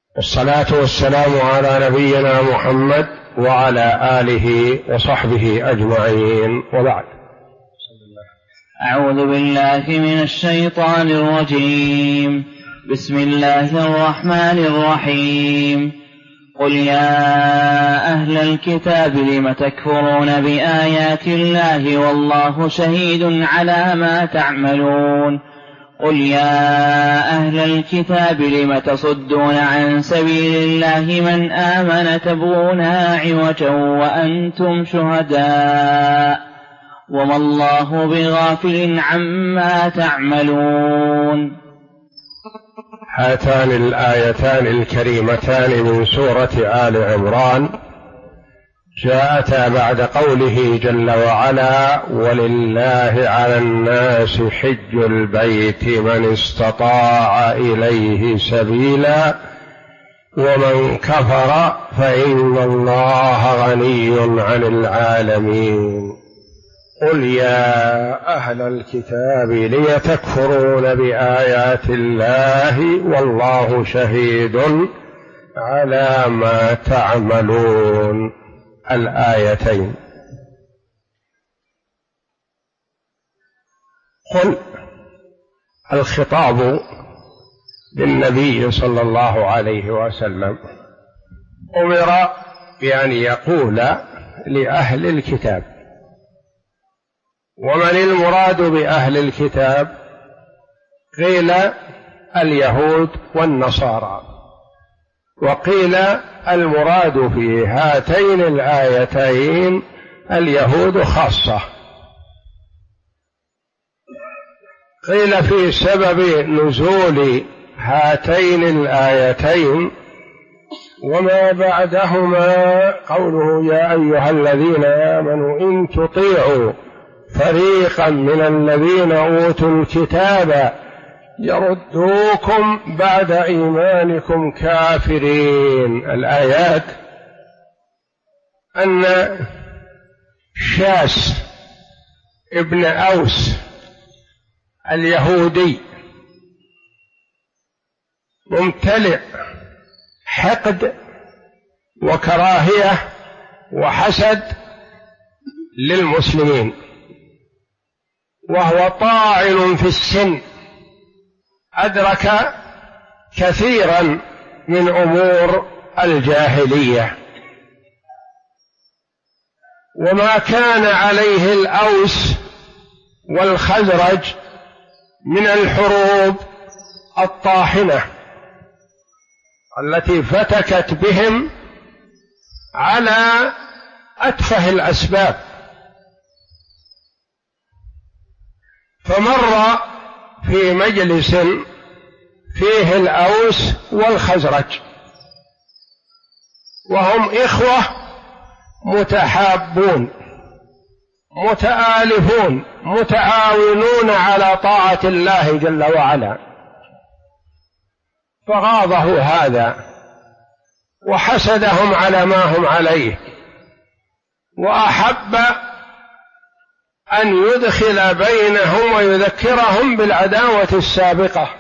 والصلاة والسلام على نبينا محمد وعلى آله وصحبه أجمعين، وبعد. أعوذ بالله من الشيطان الرجيم. بسم الله الرحمن الرحيم. قل يا أهل الكتاب لم تكفرون بآيات الله والله شهيد على ما تعملون. قل يا أهل الكتاب لم تصدون عن سبيل الله من آمن تبغونها عوجا وأنتم شهداء وما الله بغافل عما تعملون. هاتان الآيتان الكريمتان من سورة آل عمران جاءتا بعد قوله جل وعلا: ولله على الناس حج البيت من استطاع إليه سبيلا ومن كفر فإن الله غني عن العالمين. قل يا أهل الكتاب لم تكفرون بآيات الله والله شهيد على ما تعملون. الآيتين. قل الخطاب للنبي صلى الله عليه وسلم، أمر بأن يقول لأهل الكتاب. ومن المراد بأهل الكتاب؟ قيل اليهود والنصارى، وقيل المراد في هاتين الآيتين اليهود خاصة. قيل في سبب نزول هاتين الآيتين وما بعدهما قوله: يا أيها الذين آمنوا إن تطيعوا فريقا من الذين أوتوا الكتاب يردوكم بعد إيمانكم كافرين. الآيات أن شاس ابن أوس اليهودي ممتلئ حقد وكراهية وحسد للمسلمين، وهو طاعن في السن، أدرك كثيرا من أمور الجاهلية. وما كان عليه الأوس والخزرج من الحروب الطاحنة التي فتكت بهم على أتفه الأسباب. فمر في مجلس فيه الأوس والخزرج وهم إخوة متحابون متآلفون متعاونون على طاعة الله جل وعلا، فغاضه هذا وحسدهم على ما هم عليه، وأحب أن يدخل بينهم ويذكرهم بالعداوة السابقة.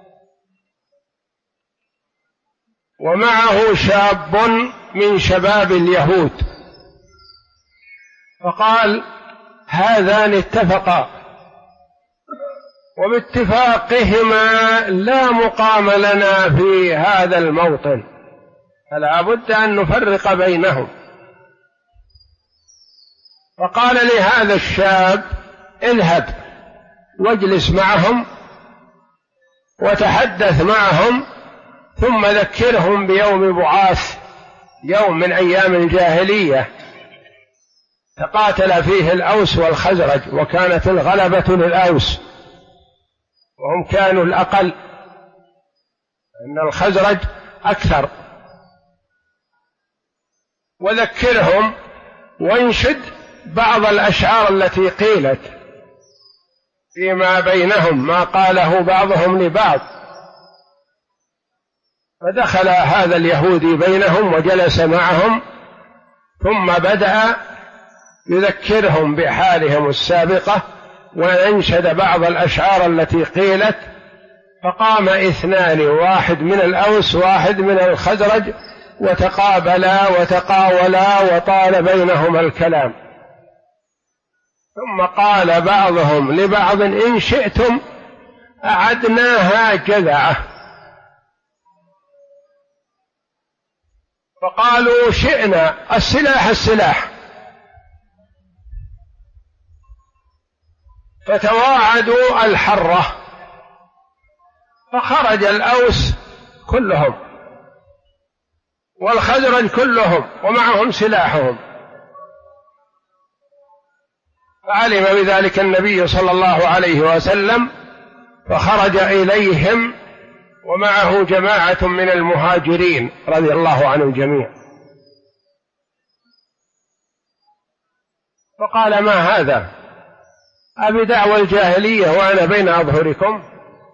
ومعه شاب من شباب اليهود، فقال: هذان اتفقا، وباتفاقهما لا مقام لنا في هذا الموطن، فلا بد أن نفرق بينهم. فقال لهذا الشاب: اذهب واجلس معهم وتحدث معهم، ثم ذكرهم بيوم بعاث، يوم من أيام الجاهلية تقاتل فيه الأوس والخزرج، وكانت الغلبة للأوس وهم كانوا الأقل، أن الخزرج أكثر. وذكرهم وانشد بعض الأشعار التي قيلت فيما بينهم، ما قاله بعضهم لبعض. فدخل هذا اليهودي بينهم وجلس معهم، ثم بدأ يذكرهم بحالهم السابقة، وأنشد بعض الأشعار التي قيلت فقام اثنان، واحد من الأوس واحد من الخزرج، وتقابلا وتقاولا وطال بينهما الكلام. ثم قال بعضهم لبعض: إن شئتم أعدناها جذعة. فقالوا: شئنا، السلاح السلاح. فتواعدوا الحرة، فخرج الأوس كلهم والخزرج كلهم ومعهم سلاحهم. فعلم بذلك النبي صلى الله عليه وسلم، فخرج إليهم ومعه جماعة من المهاجرين رضي الله عنهم جميعا، فقال: ما هذا؟ أبدعوى الجاهلية وأنا بين أظهركم؟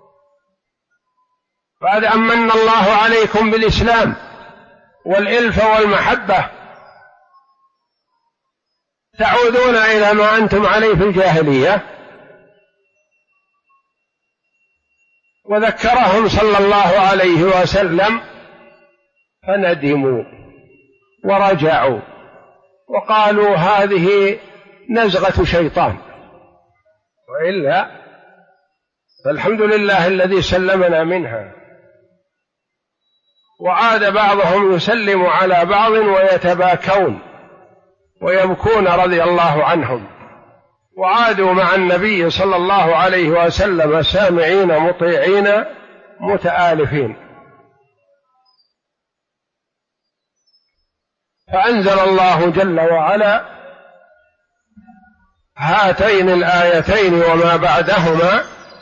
بعد أن من الله عليكم بالإسلام والإلفة والمحبة تعودون إلى ما أنتم عليه في الجاهلية؟ وذكرهم صلى الله عليه وسلم فندموا ورجعوا وقالوا: هذه نزغة شيطان، وإلا فالحمد لله الذي سلمنا منها. وعاد بعضهم يسلم على بعض ويتباكون ويبكون رضي الله عنهم، وعادوا مع النبي صلى الله عليه وسلم سامعين مطيعين متآلفين. فأنزل الله جل وعلا هاتين الآيتين وما بعدهما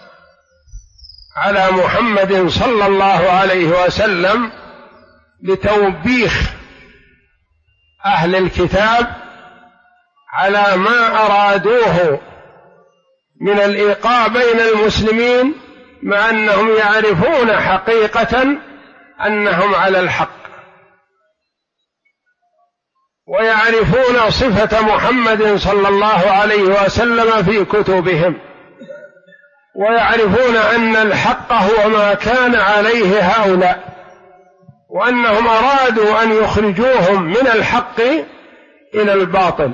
على محمد صلى الله عليه وسلم لتوبيخ أهل الكتاب على ما أرادوه من الإيقاع بين المسلمين، مع أنهم يعرفون حقيقة أنهم على الحق، ويعرفون صفة محمد صلى الله عليه وسلم في كتبهم، ويعرفون أن الحق هو ما كان عليه هؤلاء، وأنهم أرادوا أن يخرجوهم من الحق إلى الباطل،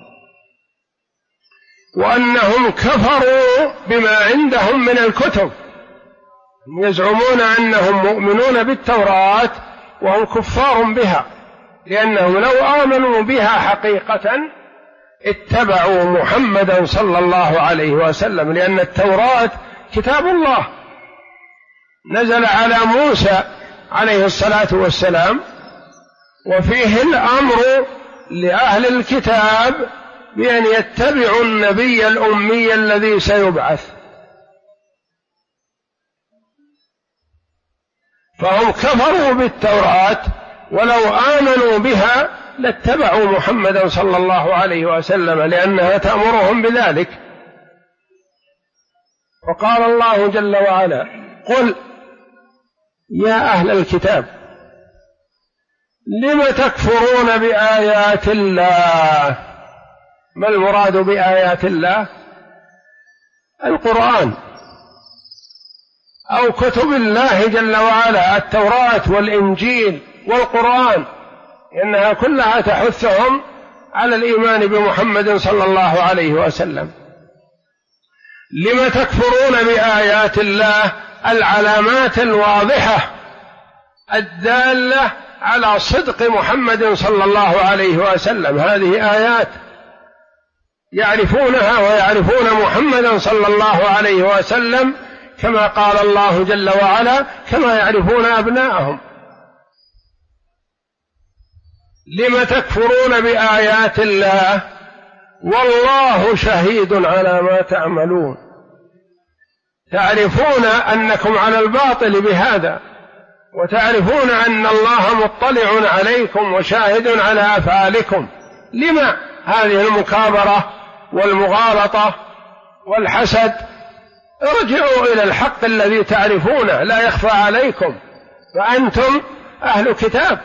وأنهم كفروا بما عندهم من الكتب. يزعمون أنهم مؤمنون بالتوراة وهم كفار بها، لأنهم لو آمنوا بها حقيقة اتبعوا محمدا صلى الله عليه وسلم، لأن التوراة كتاب الله نزل على موسى عليه الصلاة والسلام، وفيه الأمر لأهل الكتاب بأن يتبعوا النبي الأمي الذي سيبعث. فهم كفروا بالتوراة، ولو آمنوا بها لاتبعوا محمدا صلى الله عليه وسلم، لأنها تأمرهم بذلك. وقال الله جل وعلا: قل يا أهل الكتاب لم تكفرون بآيات الله. ما المراد بآيات الله؟ القرآن أو كتب الله جل وعلا، التوراة والإنجيل والقرآن، إنها كلها تحثهم على الإيمان بمحمد صلى الله عليه وسلم. لم تكفرون بآيات الله، العلامات الواضحة الدالة على صدق محمد صلى الله عليه وسلم، هذه آيات يعرفونها ويعرفون محمدا صلى الله عليه وسلم كما قال الله جل وعلا: كما يعرفون أبناءهم. لم تكفرون بآيات الله والله شهيد على ما تعملون. تعرفون أنكم على الباطل بهذا، وتعرفون أن الله مطلع عليكم وشاهد على أفعالكم. لما هذه المكابرة والمغالطة والحسد؟ ارجعوا إلى الحق الذي تعرفونه لا يخفى عليكم، فأنتم أهل كتاب.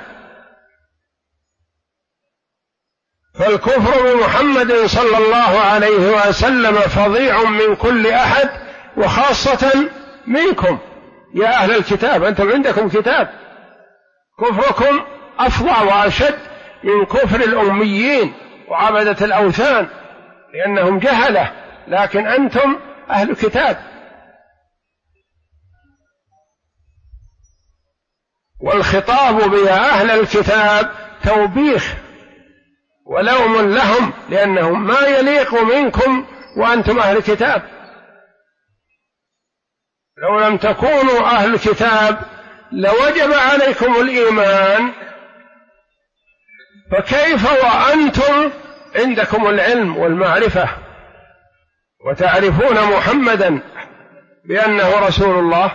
فالكفر بمحمد صلى الله عليه وسلم فظيع من كل أحد، وخاصة منكم، يا أهل الكتاب أنتم عندكم كتاب، كفركم أفظع وأشد من كفر الأميين وعبدة الأوثان لأنهم جهلة، لكن أنتم أهل كتاب. والخطاب بيا أهل الكتاب توبيخ ولوم لهم، لأنهم ما يليق منكم وأنتم أهل الكتاب. لو لم تكونوا أهل الكتاب لوجب عليكم الإيمان، فكيف وأنتم عندكم العلم والمعرفة وتعرفون محمدا بأنه رسول الله؟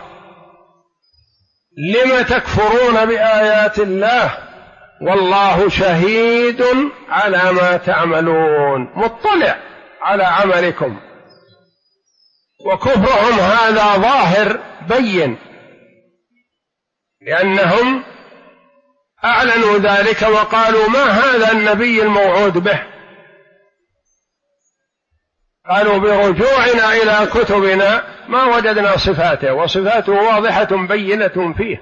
لم تكفرون بآيات الله والله شهيد على ما تعملون، مطلع على عملكم. وكفرهم هذا ظاهر بين، لأنهم أعلنوا ذلك وقالوا ما هذا النبي الموعود به، قالوا برجوعنا إلى كتبنا ما وجدنا صفاته، وصفاته واضحة بينة فيه.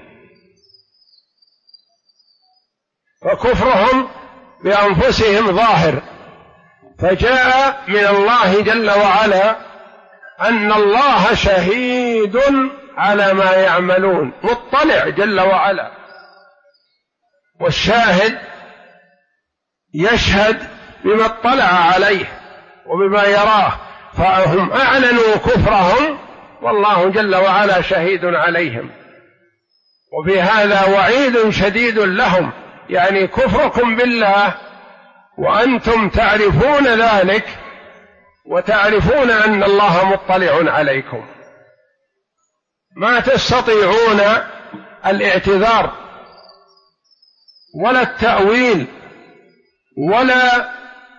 فكفرهم بأنفسهم ظاهر، فجاء من الله جل وعلا أن الله شهيد على ما يعملون، مطلع جل وعلا، والشاهد يشهد بما اطلع عليه وبما يراه، فهم أعلنوا كفرهم والله جل وعلا شهيد عليهم. وفي هذا وعيد شديد لهم، يعني كفركم بالله وأنتم تعرفون ذلك وتعرفون أن الله مطلع عليكم، ما تستطيعون الاعتذار ولا التأويل ولا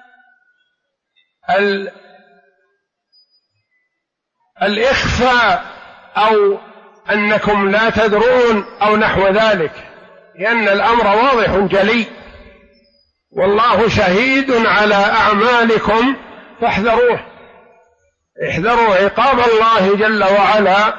الإخفاء أو أنكم لا تدرون أو نحو ذلك، لأن الأمر واضح جلي، والله شهيد على أعمالكم فاحذروه، احذروا عقاب الله جل وعلا،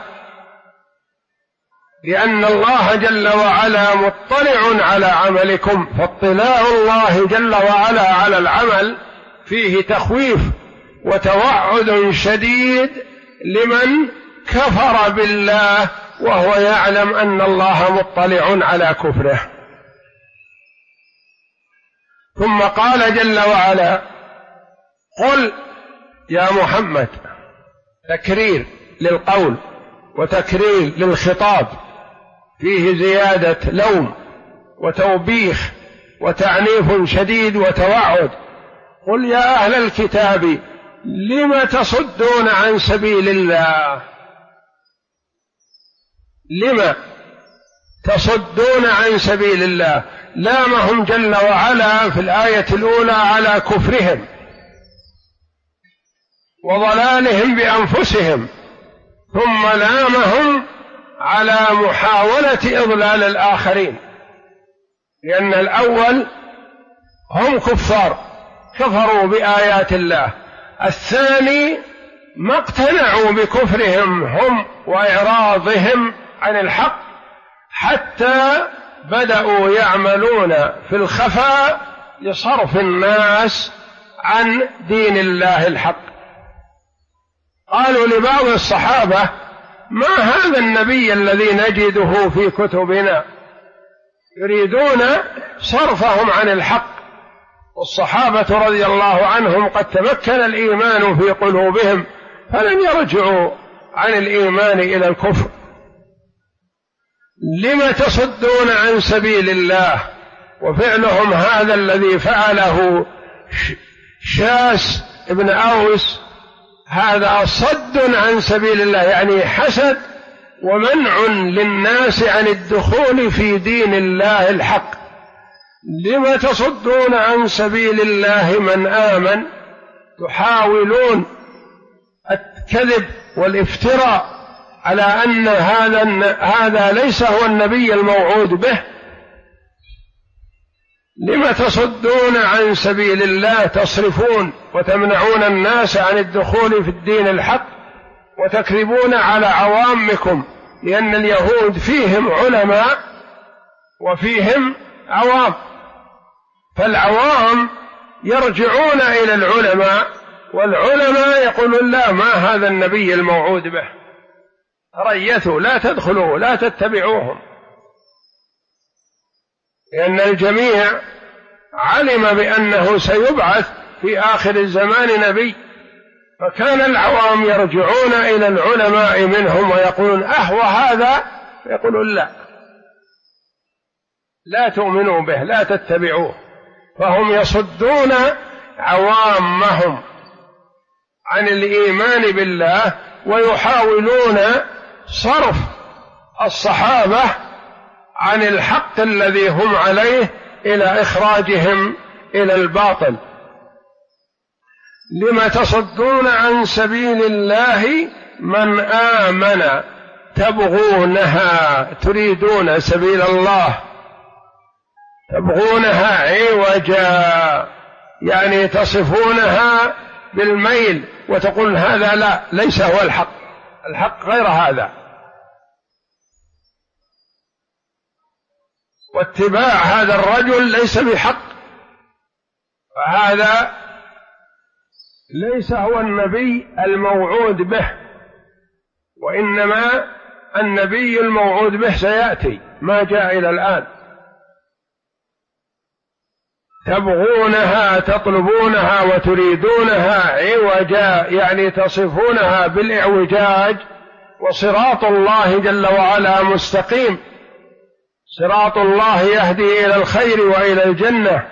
لأن الله جل وعلا مطلع على عملكم. فاطلاع الله جل وعلا على العمل فيه تخويف وتوعد شديد لمن كفر بالله وهو يعلم أن الله مطلع على كفره. ثم قال جل وعلا: قل يا محمد، تكرير للقول وتكرير للخطاب، فيه زيادة لوم وتوبيخ وتعنيف شديد وتوعد. قل يا أهل الكتاب لم تصدون عن سبيل الله، لم تصدون عن سبيل الله. لامهم جل وعلا في الآية الأولى على كفرهم وضلالهم بأنفسهم، ثم لامهم على محاولة إضلال الآخرين، لأن الأول هم كفار كفروا بآيات الله، الثاني ما اقتنعوا بكفرهم هم وإعراضهم عن الحق حتى بدأوا يعملون في الخفاء لصرف الناس عن دين الله الحق. قالوا لبعض الصحابة: ما هذا النبي الذي نجده في كتبنا؟ يريدون صرفهم عن الحق. والصحابة رضي الله عنهم قد تمكن الإيمان في قلوبهم فلم يرجعوا عن الإيمان إلى الكفر. لم تصدون عن سبيل الله؟ وفعلهم هذا الذي فعله شاس ابن أوس، هذا صد عن سبيل الله، يعني حسد ومنع للناس عن الدخول في دين الله الحق. لم تصدون عن سبيل الله من آمن؟ تحاولون الكذب والافتراء على أن هذا ليس هو النبي الموعود به. لم تصدون عن سبيل الله؟ تصرفون وتمنعون الناس عن الدخول في الدين الحق وتكذبون على عوامكم لأن اليهود فيهم علماء وفيهم عوام، فالعوام يرجعون إلى العلماء، والعلماء يقولون لا، ما هذا النبي الموعود به، ريثوا، لا تدخلوا، لا تتبعوهم، لأن الجميع علم بأنه سيبعث في آخر الزمان نبي، فكان العوام يرجعون إلى العلماء منهم ويقولون وهذا، يقولون لا تؤمنوا به، لا تتبعوه، فهم يصدون عوامهم عن الإيمان بالله، ويحاولون صرف الصحابة عن الحق الذي هم عليه إلى إخراجهم إلى الباطل. لم تصدون عن سبيل الله من آمن تبغونها، تريدون سبيل الله تبغونها عوجا، يعني تصفونها بالميل وتقول هذا لا، ليس هو الحق، الحق غير هذا. واتباع هذا الرجل ليس بحق، فهذا ليس هو النبي الموعود به، وإنما النبي الموعود به سيأتي، ما جاء إلى الآن. تبغونها، تطلبونها وتريدونها عوجا، يعني تصفونها بالإعوجاج، وصراط الله جل وعلا مستقيم، صراط الله يهدي إلى الخير وإلى الجنة،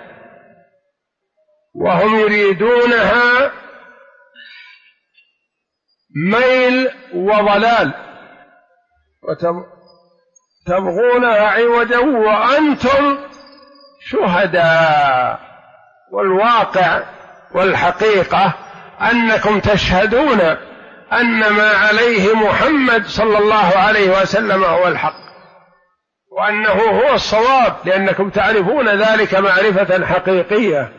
وهم يريدونها ميل وضلال، وتبغونها عوجا وأنتم شهداء. والواقع والحقيقة أنكم تشهدون أن ما عليه محمد صلى الله عليه وسلم هو الحق، وأنه هو الصواب، لأنكم تعرفون ذلك معرفة حقيقية.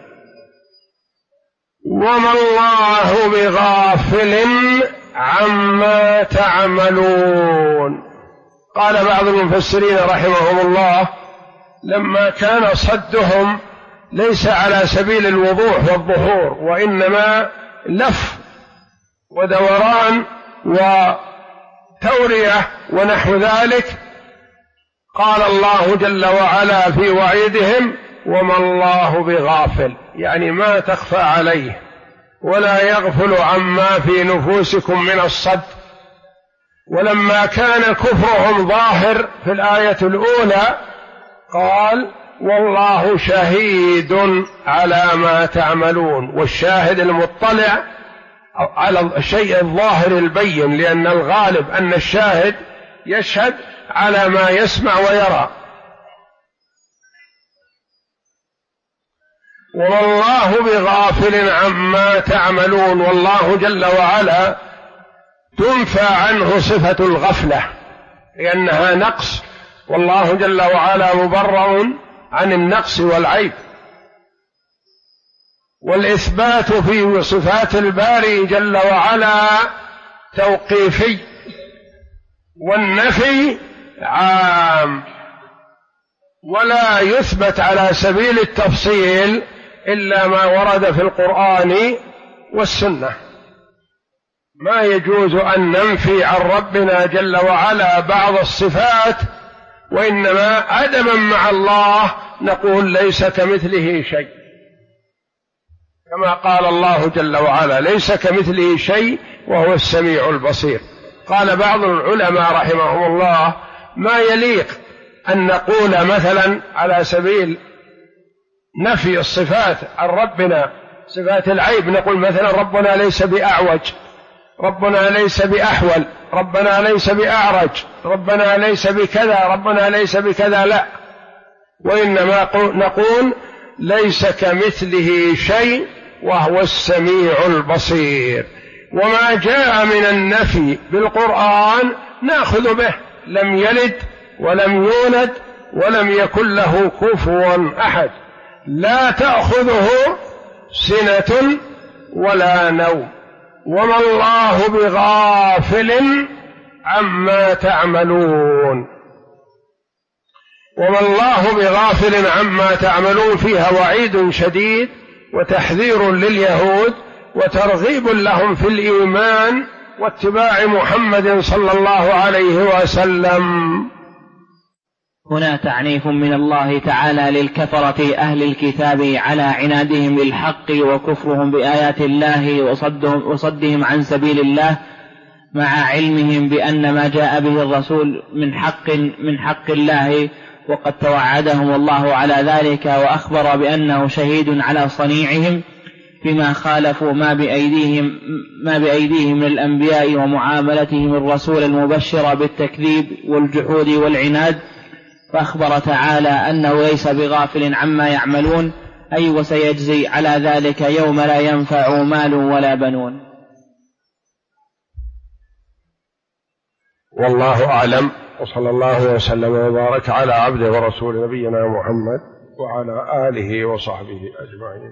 وما الله بغافل عما تعملون. قال بعض المفسرين رحمهم الله لما كان صدهم ليس على سبيل الوضوح والظهور، وإنما لف ودوران وتورية ونحو ذلك، قال الله جل وعلا في وعيدهم وما الله بغافل، يعني ما تخفى عليه ولا يغفل عما في نفوسكم من الصد. ولما كان كفرهم ظاهر في الآية الأولى قال والله شهيد على ما تعملون، والشاهد المطلع على الشيء الظاهر البين، لأن الغالب أن الشاهد يشهد على ما يسمع ويرى. وما الله بغافل عما تعملون، والله جل وعلا تنفى عنه صفة الغفلة لأنها نقص، والله جل وعلا مبرأ عن النقص والعيب. والإثبات في صفات الباري جل وعلا توقيفي، والنفي عام، ولا يثبت على سبيل التفصيل إلا ما ورد في القرآن والسنة. ما يجوز أن ننفي عن ربنا جل وعلا بعض الصفات، وإنما أدبا مع الله نقول ليس كمثله شيء، كما قال الله جل وعلا ليس كمثله شيء وهو السميع البصير. قال بعض العلماء رحمهم الله ما يليق أن نقول مثلا على سبيل نفي الصفات عن ربنا صفات العيب، نقول مثلا ربنا ليس بأعوج، ربنا ليس بأحول، ربنا ليس بأعرج، ربنا ليس بكذا، ربنا ليس بكذا، لا، وإنما نقول ليس كمثله شيء وهو السميع البصير. وما جاء من النفي بالقرآن نأخذ به، لم يلد ولم يولد ولم يكن له كفوا أحد، لا تأخذه سنة ولا نوم. وما الله بغافل عما تعملون. وما الله بغافل عما تعملون فيها وعيد شديد وتحذير لليهود وترغيب لهم في الإيمان واتباع محمد صلى الله عليه وسلم. هنا تعنيف من الله تعالى للكفرة أهل الكتاب على عنادهم للحق وكفرهم بآيات الله وصدهم عن سبيل الله، مع علمهم بأن ما جاء به الرسول من حق الله، وقد توعدهم الله على ذلك وأخبر بأنه شهيد على صنيعهم بما خالفوا ما بأيديهم من الأنبياء ومعاملتهم الرسول المبشر بالتكذيب والجحود والعناد. فأخبر تعالى أنه ليس بغافل عما يعملون، أي وسيجزي على ذلك يوم لا ينفع مال ولا بنون. والله أعلم، وصلى الله وسلم وبارك على عبده ورسول نبينا محمد وعلى آله وصحبه أجمعين.